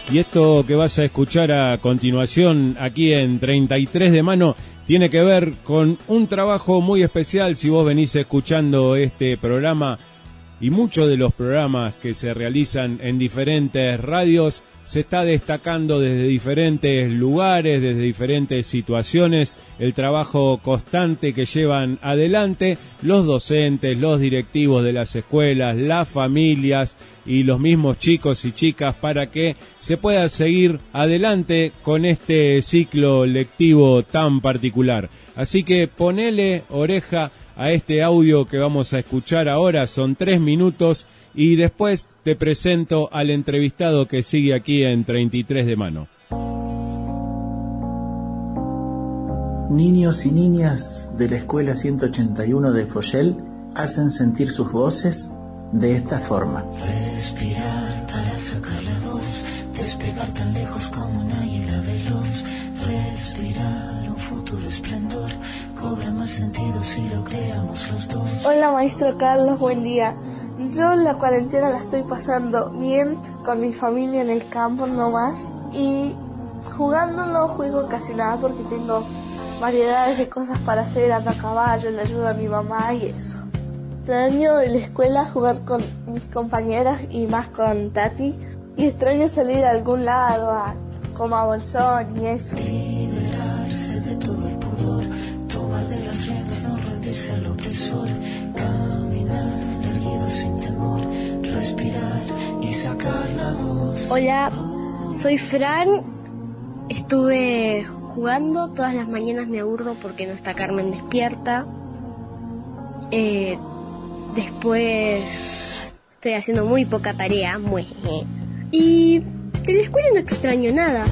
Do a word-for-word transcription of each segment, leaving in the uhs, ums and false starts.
Y esto que vas a escuchar a continuación aquí en treinta y tres de mano tiene que ver con un trabajo muy especial. Si vos venís escuchando este programa y muchos de los programas que se realizan en diferentes radios, se está destacando desde diferentes lugares, desde diferentes situaciones, el trabajo constante que llevan adelante los docentes, los directivos de las escuelas, las familias y los mismos chicos y chicas para que se pueda seguir adelante con este ciclo lectivo tan particular. Así que ponele oreja a este audio que vamos a escuchar ahora, son tres minutos, y después te presento al entrevistado que sigue aquí en treinta y tres de mano. Niños y niñas de la Escuela ciento ochenta y uno de Foyel hacen sentir sus voces de esta forma. Respirar para sacar la voz, despegar tan lejos como un águila veloz. Respirar un futuro esplendor, cobra más sentido si lo creamos los dos. Hola maestro Carlos, buen día. Yo la cuarentena la estoy pasando bien con mi familia en el campo nomás, y jugando no juego casi nada porque tengo variedades de cosas para hacer, ando a caballo, le ayudo a mi mamá y eso. Extraño de la escuela jugar con mis compañeras y más con Tati, y extraño salir a algún lado, a, como a Bolsón y eso. Liberarse de todo el pudor, tomar de las riendas, no rendirse al opresor, caminar sin temor, respirar y sacar la voz. Hola, soy Fran. Estuve jugando, todas las mañanas me aburro porque no está Carmen despierta. Eh, después estoy haciendo muy poca tarea, muy. Y en la escuela no extraño nada.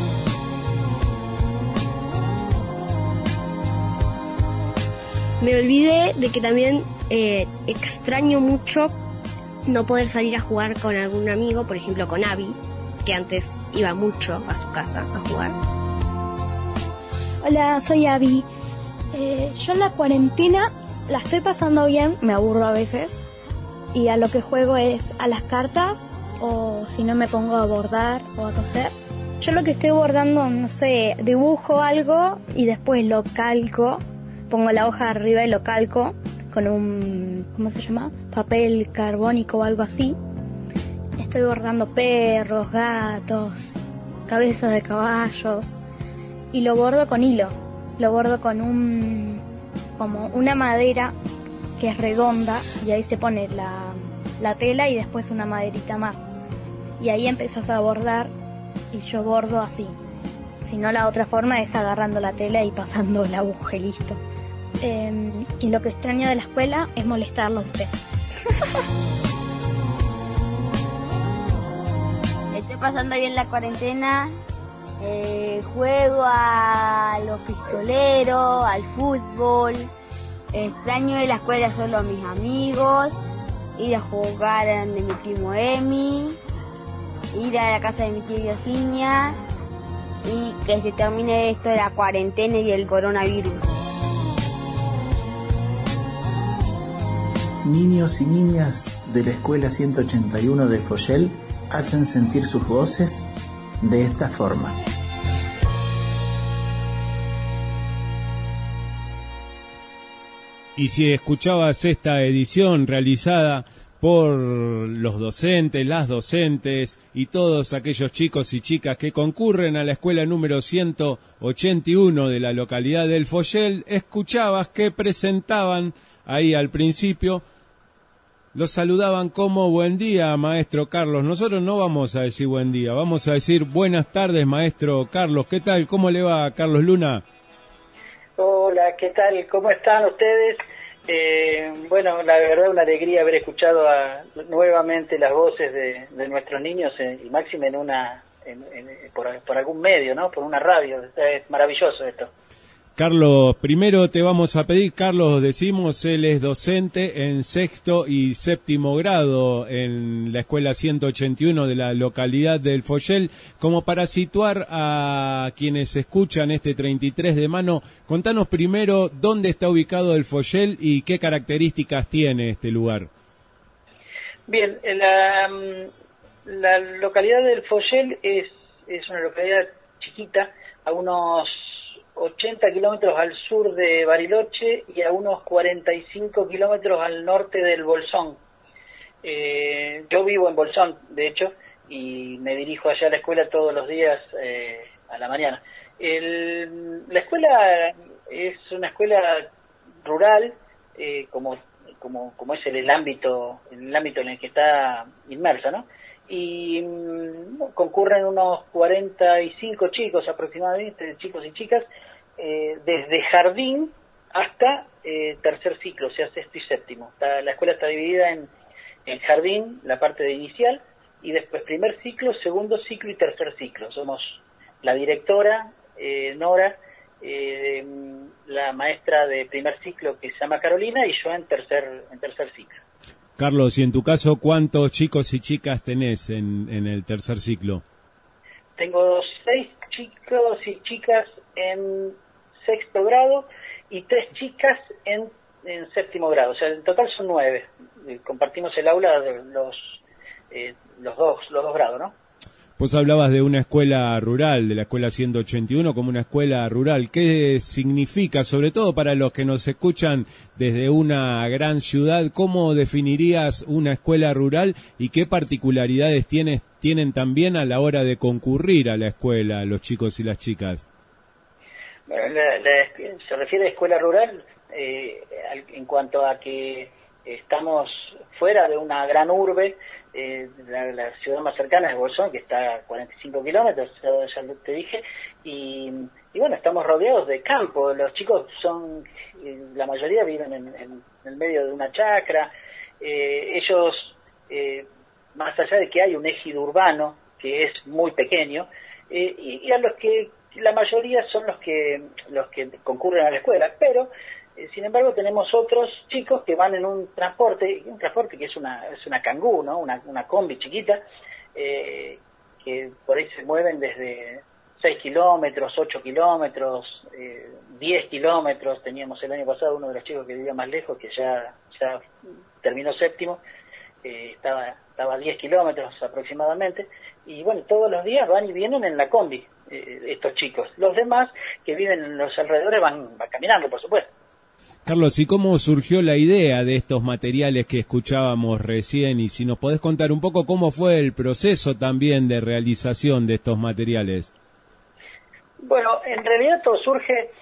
Me olvidé de que también eh, extraño mucho no poder salir a jugar con algún amigo, por ejemplo con Abby, que antes iba mucho a su casa a jugar. Hola, soy Abby. Eh, yo en la cuarentena la estoy pasando bien, me aburro a veces, y a lo que juego es a las cartas, o si no me pongo a bordar o a coser. Yo lo que estoy bordando, no sé, dibujo algo y después lo calco. Pongo la hoja arriba y lo calco con un, ¿cómo se llama? Papel carbónico o algo así. Estoy bordando perros, gatos, cabezas de caballos, y lo bordo con hilo. Lo bordo con un, como una madera que es redonda, y ahí se pone la, la tela y después una maderita más. Y ahí empezás a bordar y yo bordo así. Si no, la otra forma es agarrando la tela y pasando la aguja y listo. Eh, y lo que extraño de la escuela es molestarlos a ustedes. Estoy pasando bien la cuarentena, eh, juego a los pistoleros, al fútbol. Extraño de la escuela solo a mis amigos, ir a jugar a de mi primo Emi, ir a la casa de mi tía Virginia, y que se termine esto de la cuarentena y el coronavirus. Niños y niñas de la Escuela ciento ochenta y uno de Foyel hacen sentir sus voces de esta forma. Y si escuchabas esta edición realizada por los docentes, las docentes y todos aquellos chicos y chicas que concurren a la escuela número ciento ochenta y uno de la localidad del Foyel, escuchabas que presentaban ahí al principio, los saludaban como buen día, maestro Carlos. Nosotros no vamos a decir buen día, vamos a decir buenas tardes, maestro Carlos. ¿Qué tal? ¿Cómo le va, Carlos Luna? Hola, ¿qué tal? ¿Cómo están ustedes? Eh, bueno, la verdad, una alegría haber escuchado a, nuevamente las voces de, de nuestros niños, eh, y máxime en una, en, en, por, por algún medio, ¿no? Por una radio. Es maravilloso esto. Carlos, primero te vamos a pedir, Carlos, decimos, él es docente en sexto y séptimo grado en la escuela ciento ochenta y uno de la localidad del Foyel. Como para situar a quienes escuchan este treinta y tres de mano, contanos primero dónde está ubicado el Foyel y qué características tiene este lugar. Bien, la, la localidad del Follel es, es una localidad chiquita, a unos ochenta kilómetros al sur de Bariloche y a unos cuarenta y cinco kilómetros al norte del Bolsón. Eh, yo vivo en Bolsón, de hecho, y me dirijo allá a la escuela todos los días eh, a la mañana. El, la escuela es una escuela rural, eh, como, como, como es el, el ámbito el ámbito en el que está inmersa, ¿no? Y mm, concurren unos cuarenta y cinco chicos aproximadamente, chicos y chicas, eh, desde jardín hasta eh, tercer ciclo, o sea, sexto y séptimo. Está, la escuela está dividida en, en jardín, la parte de inicial, y después primer ciclo, segundo ciclo y tercer ciclo. Somos la directora, eh, Nora, eh, la maestra de primer ciclo que se llama Carolina, y yo en tercer, en tercer ciclo. Carlos, y en tu caso, ¿cuántos chicos y chicas tenés en, en el tercer ciclo? Tengo seis chicos y chicas en sexto grado y tres chicas en, en séptimo grado. O sea, en total son nueve. Compartimos el aula de los, eh, los, dos, los dos grados, ¿no? Vos hablabas de una escuela rural, de la escuela ciento ochenta y uno como una escuela rural. ¿Qué significa, sobre todo para los que nos escuchan desde una gran ciudad, cómo definirías una escuela rural y qué particularidades tienes, tienen también a la hora de concurrir a la escuela los chicos y las chicas? Bueno, la, la, se refiere a escuela rural eh, en cuanto a que estamos fuera de una gran urbe. Eh, la, la ciudad más cercana es Bolsón, que está a cuarenta y cinco kilómetros, ya, ya te dije, y, y bueno, estamos rodeados de campo. Los chicos son, eh, la mayoría viven en, en, en el medio de una chacra. Eh, ellos, eh, más allá de que hay un ejido urbano que es muy pequeño, eh, y, y a los que la mayoría son los que los que concurren a la escuela, pero sin embargo tenemos otros chicos que van en un transporte, un transporte que es una es una cangú, ¿no? Una, una combi chiquita, eh, que por ahí se mueven desde seis kilómetros, ocho kilómetros, eh, diez kilómetros. Teníamos el año pasado uno de los chicos que vivía más lejos, que ya, ya terminó séptimo, eh, estaba, estaba a diez kilómetros aproximadamente, y bueno, todos los días van y vienen en la combi, eh, estos chicos. Los demás que viven en los alrededores van, van caminando, por supuesto. Carlos, ¿y cómo surgió la idea de estos materiales que escuchábamos recién? Y si nos podés contar un poco cómo fue el proceso también de realización de estos materiales. Bueno, en realidad todo surge,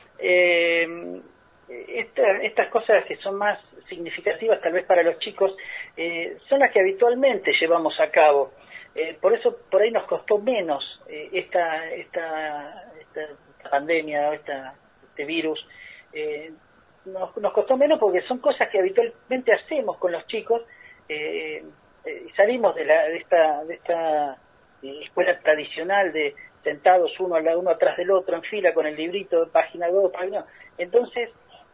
eh, esta, estas cosas que son más significativas tal vez para los chicos, eh, son las que habitualmente llevamos a cabo. Eh, por eso por ahí nos costó menos eh, esta, esta, esta, esta pandemia, esta, este virus. Eh, Nos, nos costó menos porque son cosas que habitualmente hacemos con los chicos, eh, eh, salimos de, la, de esta, de esta eh, escuela tradicional de sentados uno al lado, uno atrás del otro en fila con el librito, página dos, página. Entonces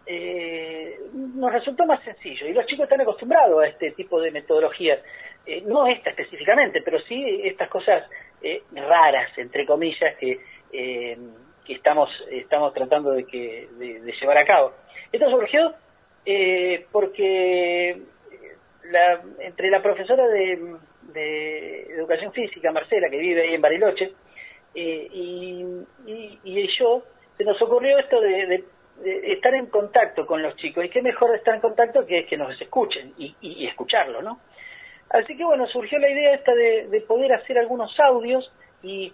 eh, nos resultó más sencillo y los chicos están acostumbrados a este tipo de metodologías, eh, no esta específicamente, pero sí estas cosas eh, raras, entre comillas, que, eh, que estamos, estamos tratando de, que, de, de llevar a cabo. Esto surgió eh, porque la, entre la profesora de, de Educación Física, Marcela, que vive ahí en Bariloche, eh, y, y, y yo, se nos ocurrió esto de, de, de estar en contacto con los chicos. Y qué mejor estar en contacto que que nos escuchen y, y, y escuclarlo, ¿no? Así que bueno, surgió la idea esta de, de poder hacer algunos audios y,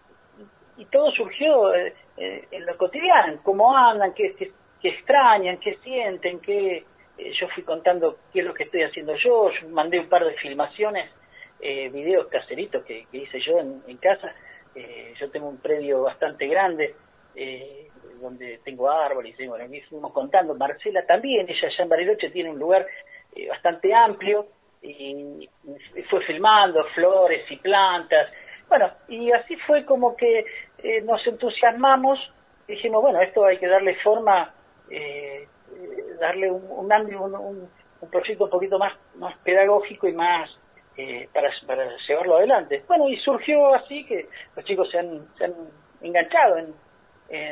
y todo surgió eh, eh, en lo cotidiano, cómo andan, qué, qué que extrañan, que sienten, que eh, yo fui contando qué es lo que estoy haciendo yo, yo mandé un par de filmaciones, eh, videos caseritos que, que hice yo en, en casa. Eh, yo tengo un predio bastante grande, eh, donde tengo árboles, y bueno, me fuimos contando. Marcela también, ella allá en Bariloche tiene un lugar eh, bastante amplio, y, y fue filmando flores y plantas. Bueno, y así fue como que eh, nos entusiasmamos, dijimos, bueno, esto hay que darle forma, Eh, darle un, un, un, un proyecto un poquito más, más pedagógico y más eh, para, para llevarlo adelante. Bueno, y surgió así que los chicos se han, se han enganchado en, en,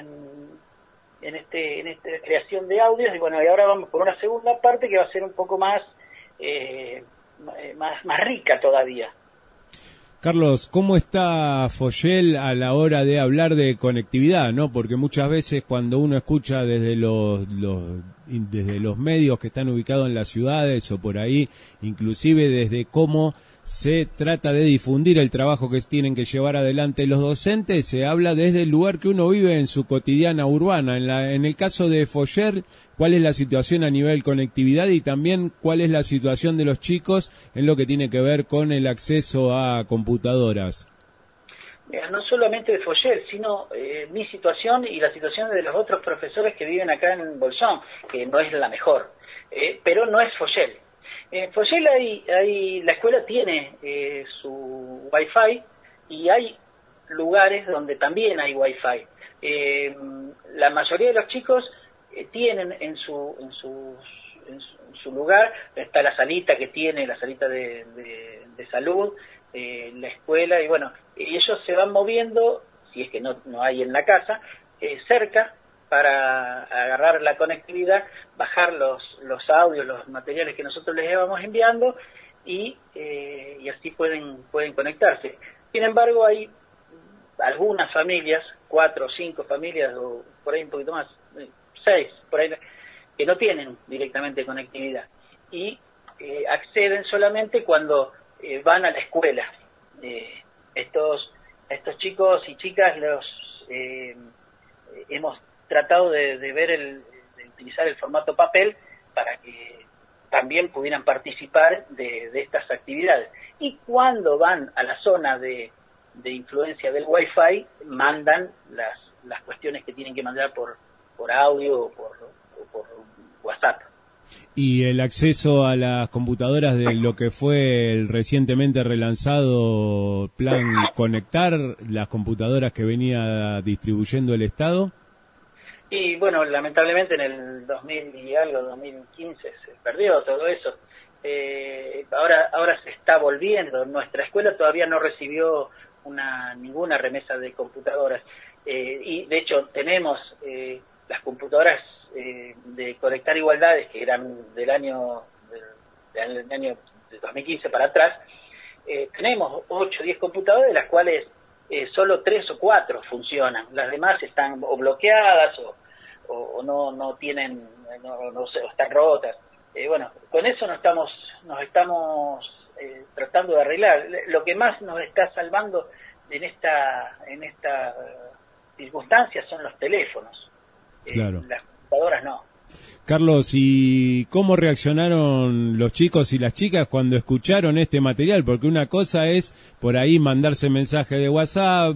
en, este, en esta creación de audios, y bueno, y ahora vamos por una segunda parte que va a ser un poco más, eh, más, más rica todavía. Carlos, ¿cómo está Foyel a la hora de hablar de conectividad, no? Porque muchas veces cuando uno escucha desde los, los desde los medios que están ubicados en las ciudades o por ahí, inclusive desde cómo se trata de difundir el trabajo que tienen que llevar adelante los docentes, se habla desde el lugar que uno vive en su cotidiana urbana. En, la, en el caso de Foyel, ¿cuál es la situación a nivel conectividad y también cuál es la situación de los chicos en lo que tiene que ver con el acceso a computadoras? Mira, no solamente de Foyel, sino eh, mi situación y la situación de los otros profesores que viven acá en Bolsón, que no es la mejor, eh, pero no es Foyel. En Foyel hay, hay, la escuela tiene eh, su Wi-Fi y hay lugares donde también hay Wi-Fi. Eh, la mayoría de los chicos eh, tienen en su, en, sus, en, su, en su lugar, está la salita que tiene, la salita de, de, de salud, eh, la escuela, y bueno, y ellos se van moviendo, si es que no, no hay en la casa, eh, cerca, para agarrar la conectividad, bajar los, los audios, los materiales que nosotros les íbamos enviando y, eh, y así pueden, pueden conectarse. Sin embargo, hay algunas familias, cuatro o cinco familias, o por ahí un poquito más, seis, por ahí, que no tienen directamente conectividad y eh, acceden solamente cuando eh, van a la escuela. Eh, estos, estos chicos y chicas los eh, hemos tratado de, de ver el, de utilizar el formato papel para que también pudieran participar de, de estas actividades. Y cuando van a la zona de, de influencia del Wi-Fi, mandan las, las cuestiones que tienen que mandar por, por audio o por, o por WhatsApp. Y el acceso a las computadoras de lo que fue el recientemente relanzado Plan Conectar, las computadoras que venía distribuyendo el Estado. Y bueno, lamentablemente en el dos mil y algo, dos mil quince, se perdió todo eso. Eh, ahora ahora se está volviendo. Nuestra escuela todavía no recibió una ninguna remesa de computadoras. Eh, y de hecho tenemos eh, las computadoras eh, de Conectar Igualdades, que eran del año del, del año de dos mil quince para atrás. Eh, tenemos ocho o diez computadoras, de las cuales Eh, solo tres o cuatro funcionan, las demás están o bloqueadas o, o, o no no tienen, no, no sé, o están rotas. Eh, bueno, con eso nos estamos nos estamos eh, tratando de arreglar. Lo que más nos está salvando en esta en esta circunstancia son los teléfonos. Claro. Eh, las computadoras no. Carlos, ¿y cómo reaccionaron los chicos y las chicas cuando escucharon este material? Porque una cosa es por ahí mandarse mensaje de WhatsApp,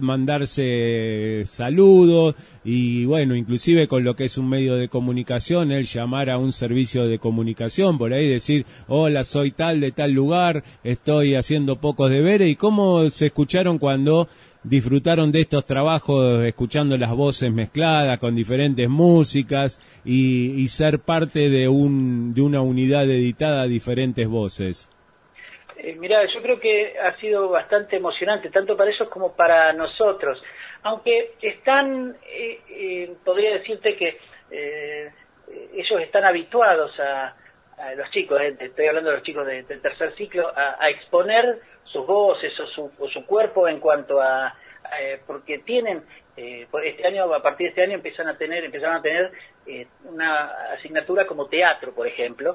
mandarse saludos y bueno, inclusive con lo que es un medio de comunicación, el llamar a un servicio de comunicación, por ahí decir, hola, soy tal de tal lugar, estoy haciendo pocos deberes. ¿Y cómo se escucharon cuando disfrutaron de estos trabajos, escuchando las voces mezcladas con diferentes músicas y, y ser parte de un de una unidad editada a diferentes voces? Eh, mirá, yo creo que ha sido bastante emocionante, tanto para ellos como para nosotros, aunque están, eh, eh, podría decirte que eh, ellos están habituados a, a los chicos, eh, estoy hablando de los chicos de, del tercer ciclo, a, a exponer sus voces o su, o su cuerpo en cuanto a, a eh, porque tienen eh, por este año, a partir de este año empiezan a tener empezaron a tener eh, una asignatura como teatro, por ejemplo,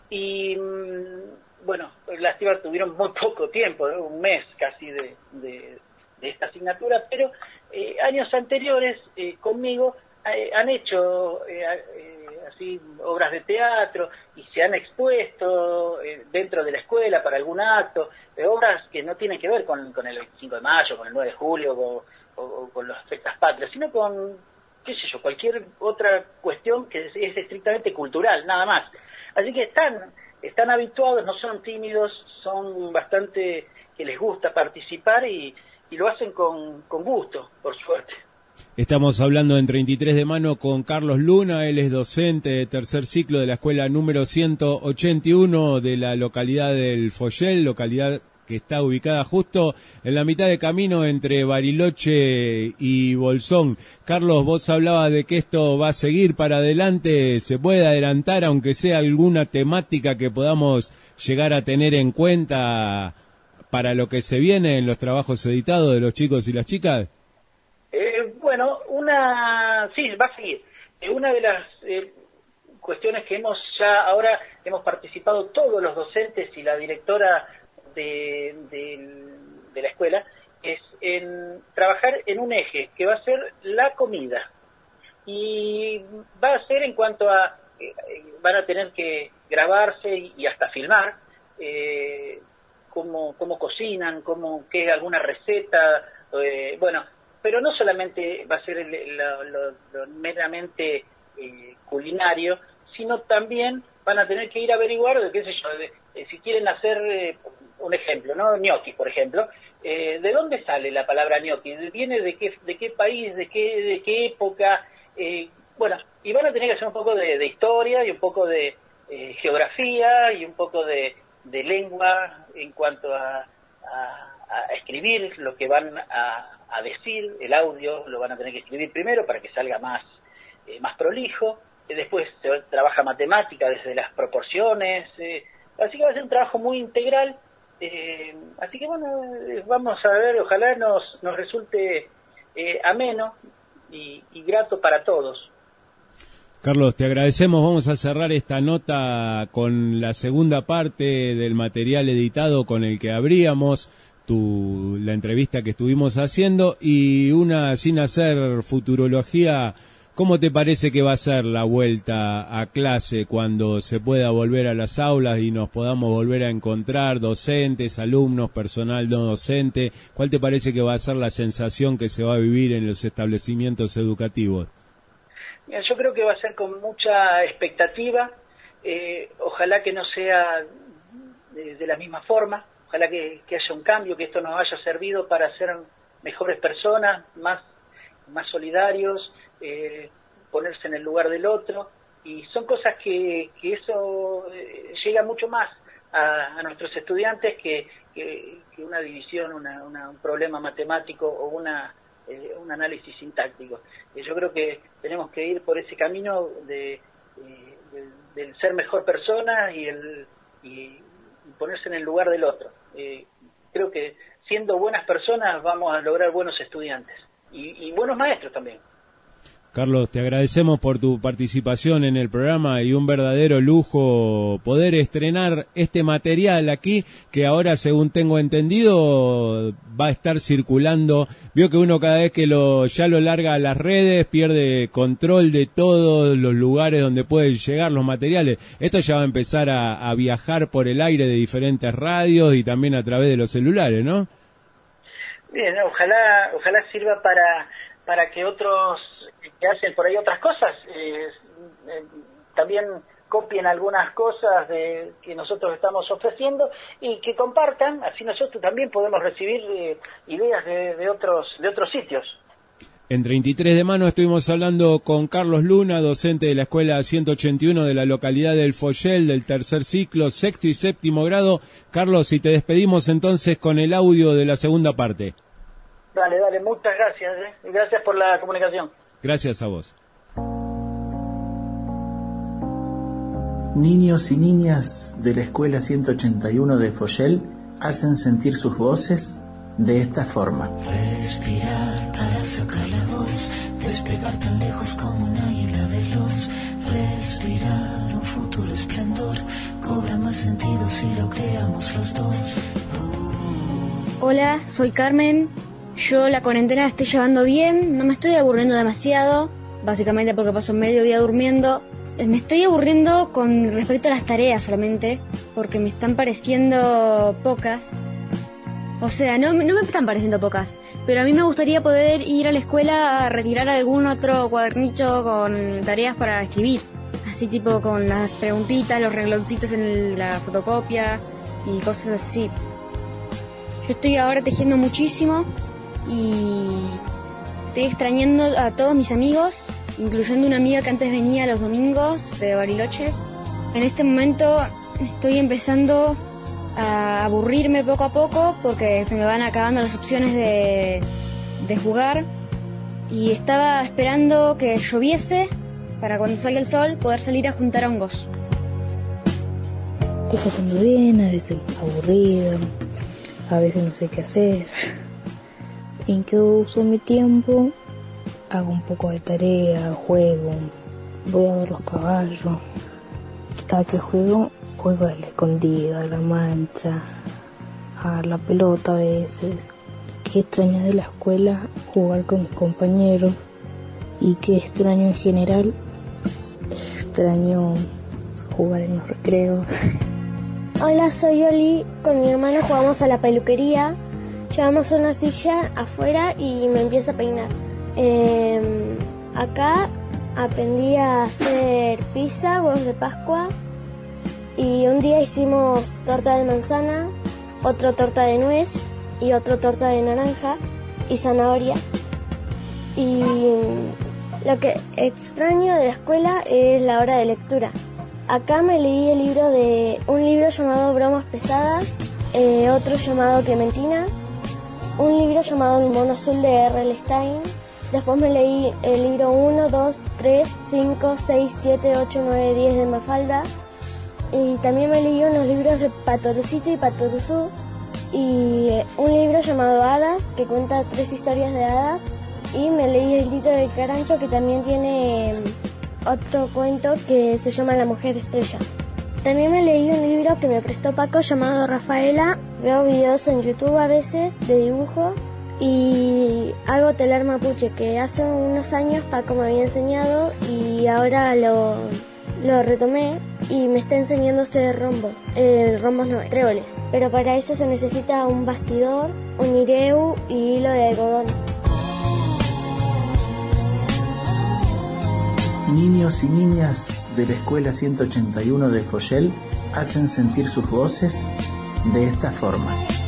y mmm, bueno, lástima, tuvieron muy poco tiempo, ¿no? Un mes casi de, de, de esta asignatura, pero eh, años anteriores eh, conmigo eh, han hecho eh, eh, así obras de teatro y se han expuesto eh, dentro de la escuela para algún acto, eh, obras que no tienen que ver con, con el veinticinco de mayo, con el nueve de julio o, o, o con las fiestas patrias, sino con, qué sé yo, cualquier otra cuestión que es, es estrictamente cultural, nada más. Así que están, están habituados, no son tímidos, son bastante que les gusta participar y, y lo hacen con, con gusto, por suerte. Estamos hablando en treinta y tres de mano con Carlos Luna, él es docente de tercer ciclo de la escuela número ciento ochenta y uno de la localidad del Foyel, localidad que está ubicada justo en la mitad de camino entre Bariloche y Bolsón. Carlos, vos hablabas de que esto va a seguir para adelante, ¿se puede adelantar aunque sea alguna temática que podamos llegar a tener en cuenta para lo que se viene en los trabajos editados de los chicos y las chicas? Eh, bueno, una sí, va a seguir. Eh, una de las eh, cuestiones que hemos ya ahora hemos participado todos los docentes y la directora de, de, de la escuela es en trabajar en un eje que va a ser la comida, y va a ser en cuanto a eh, van a tener que grabarse y, y hasta filmar eh, cómo, cómo cocinan, cómo, qué es alguna receta, eh, bueno, pero no solamente va a ser el, lo, lo, lo meramente eh, culinario, sino también van a tener que ir a averiguar, de qué sé yo, de, de, si quieren hacer eh, un ejemplo, ¿no? Gnocchi, por ejemplo, eh, ¿de dónde sale la palabra gnocchi? ¿Viene de qué, de qué país, de qué, de qué época? Eh, bueno, y van a tener que hacer un poco de, de historia y un poco de eh, geografía y un poco de, de lengua en cuanto a, a, a escribir lo que van a, a decir, el audio lo van a tener que escribir primero para que salga más, eh, más prolijo, eh, después se trabaja matemática desde las proporciones, eh, así que va a ser un trabajo muy integral, eh, así que bueno, eh, vamos a ver, ojalá nos, nos resulte eh, ameno y, y grato para todos. Carlos, te agradecemos. Vamos a cerrar esta nota con la segunda parte del material editado con el que abríamos tu, la entrevista que estuvimos haciendo, y una sin hacer futurología. ¿Cómo te parece que va a ser la vuelta a clase cuando se pueda volver a las aulas y nos podamos volver a encontrar docentes, alumnos, personal no docente? ¿Cuál te parece que va a ser la sensación que se va a vivir en los establecimientos educativos? Yo creo que va a ser con mucha expectativa, eh, ojalá que no sea de, de la misma forma, ojalá que, que haya un cambio, que esto nos haya servido para ser mejores personas, más, más solidarios, eh, ponerse en el lugar del otro, y son cosas que, que eso eh, llega mucho más a, a nuestros estudiantes que, que, que una división, una, una, un problema matemático o una eh, un análisis sintáctico. Eh, yo creo que tenemos que ir por ese camino de, eh, de, del ser mejor persona y el y, y ponerse en el lugar del otro. Eh, creo que siendo buenas personas vamos a lograr buenos estudiantes y, y buenos maestros también. Carlos, te agradecemos por tu participación en el programa, y un verdadero lujo poder estrenar este material aquí, que ahora, según tengo entendido, va a estar circulando. Vio que uno cada vez que lo ya lo larga a las redes pierde control de todos los lugares donde pueden llegar los materiales. Esto ya va a empezar a, a viajar por el aire de diferentes radios y también a través de los celulares, ¿no? Bien, ojalá, ojalá sirva para, para que otros que hacen por ahí otras cosas, eh, eh, también copien algunas cosas de, que nosotros estamos ofreciendo y que compartan, así nosotros también podemos recibir eh, ideas de, de otros de otros sitios. En treinta y tres de mano estuvimos hablando con Carlos Luna, docente de la Escuela ciento ochenta y uno de la localidad del Follel, del tercer ciclo, sexto y séptimo grado. Carlos, y te despedimos entonces con el audio de la segunda parte. Dale, dale, muchas gracias, eh. Gracias por la comunicación. Gracias a vos. Niños y niñas de la Escuela ciento ochenta y uno de Follel hacen sentir sus voces de esta forma. Respirar para sacar la voz, despegar tan lejos como un águila veloz. Respirar, un futuro esplendor, cobra más sentido si lo creamos los dos. Oh. Hola, soy Carmen. Yo la cuarentena la estoy llevando bien, no me estoy aburriendo demasiado, básicamente porque paso medio día durmiendo. Me estoy aburriendo con respecto a las tareas solamente, porque me están pareciendo pocas. O sea, no, no me están pareciendo pocas, pero a mí me gustaría poder ir a la escuela a retirar algún otro cuadernillo con tareas para escribir. Así tipo con las preguntitas, los rengloncitos en la fotocopia y cosas así. Yo estoy ahora tejiendo muchísimo y estoy extrañando a todos mis amigos, incluyendo una amiga que antes venía los domingos de Bariloche. En este momento estoy empezando a aburrirme poco a poco porque se me van acabando las opciones de, de jugar, y estaba esperando que lloviese para cuando salga el sol poder salir a juntar hongos. Estoy pasando bien, a veces aburrido, a veces no sé qué hacer. ¿En qué uso mi tiempo? Hago un poco de tarea, juego, voy a ver los caballos. Cada que juego, juego a la escondida, a la mancha, a la pelota a veces. Qué extraño de la escuela jugar con mis compañeros. Y qué extraño en general, extraño jugar en los recreos. Hola, soy Oli, con mi hermano jugamos a la peluquería, llevamos una silla afuera y me empieza a peinar. Eh, acá aprendí a hacer pizza, huevos de Pascua, y un día hicimos torta de manzana, otra torta de nuez y otra torta de naranja y zanahoria. Y lo que extraño de la escuela es la hora de lectura. Acá me leí el libro de un libro llamado Bromas Pesadas, eh, otro llamado Clementina, un libro llamado El mono azul de R L Stein. Después me leí el libro uno, dos, tres, cinco, seis, siete, ocho, nueve, diez de Mafalda. Y también me leí unos libros de Patorucito y Patoruzú y un libro llamado Hadas, que cuenta tres historias de hadas. Y me leí el libro del Carancho, que también tiene otro cuento que se llama La mujer estrella. También me leí un libro que me prestó Paco llamado Rafaela. Veo videos en YouTube a veces de dibujo y hago telar mapuche, que hace unos años Paco me había enseñado y ahora lo, lo retomé y me está enseñando a hacer rombos, eh, rombos no, tréboles. Pero para eso se necesita un bastidor, un ireu y hilo de algodón. Niños y niñas de la Escuela ciento ochenta y uno de Foyel hacen sentir sus voces de esta forma.